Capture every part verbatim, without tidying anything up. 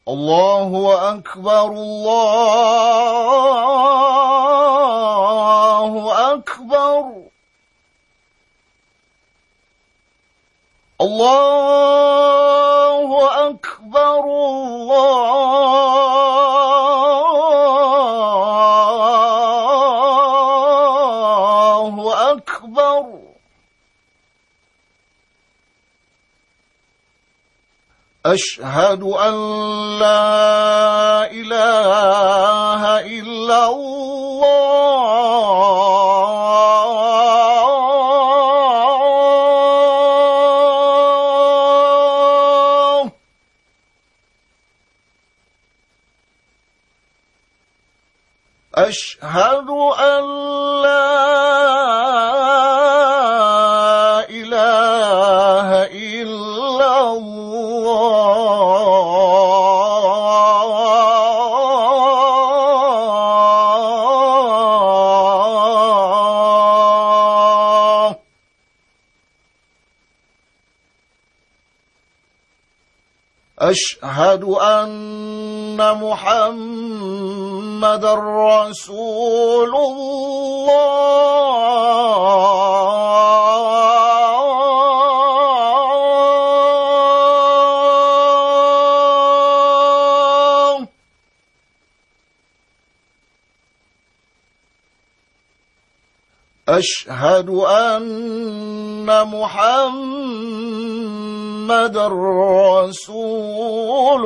الله أكبر الله أكبر الله أكبر الله أكبر. أشهد أن لا إله إلا الله. أشهد أن لا إله إلا الله. أشهد أن محمدًا رسول الله. أشهد أن محمدًا رسول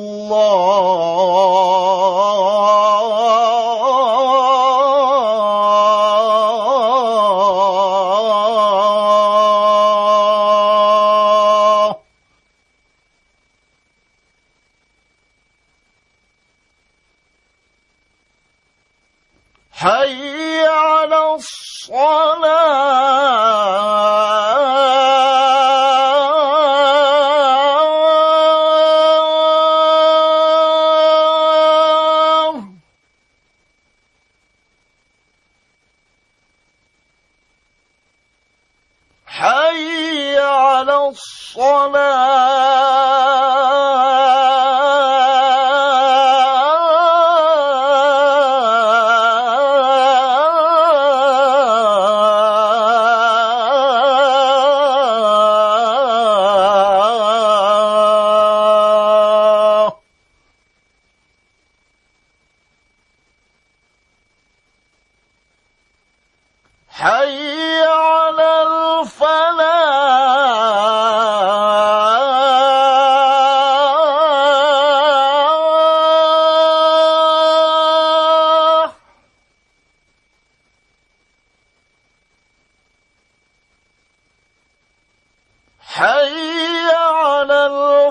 الله. حي على الصلاة. حي على الصلاة. حي على الفلاح. حي على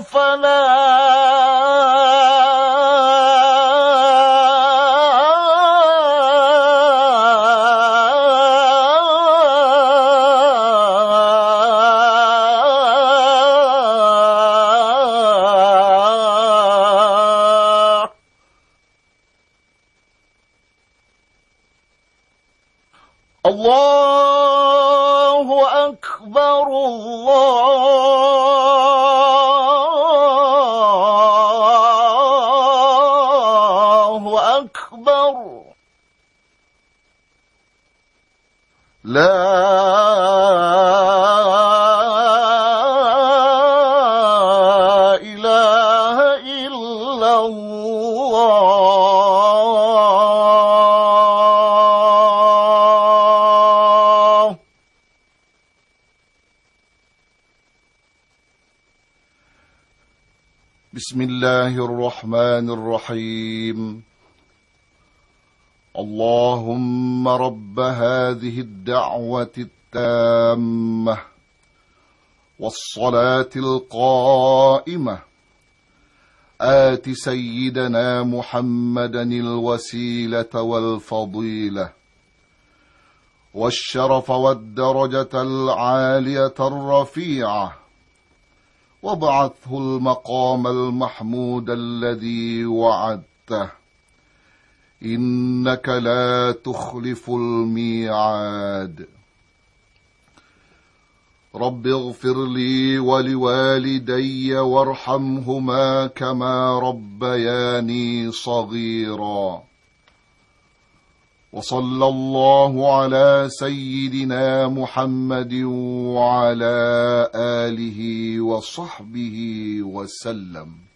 الفلاح. الله أكبر الله أكبر. لا إله إلا الله. بسم الله الرحمن الرحيم. اللهم رب هذه الدعوة التامة والصلاة القائمة آت سيدنا محمدا الوسيلة والفضيلة والشرف والدرجة العالية الرفيعة وابعثه المقام المحمود الذي وعدته إنك لا تخلف الميعاد. رب اغفر لي ولوالدي وارحمهما كما ربياني صغيرا. وصلى الله على سيدنا محمد وعلى آله وصحبه وسلم.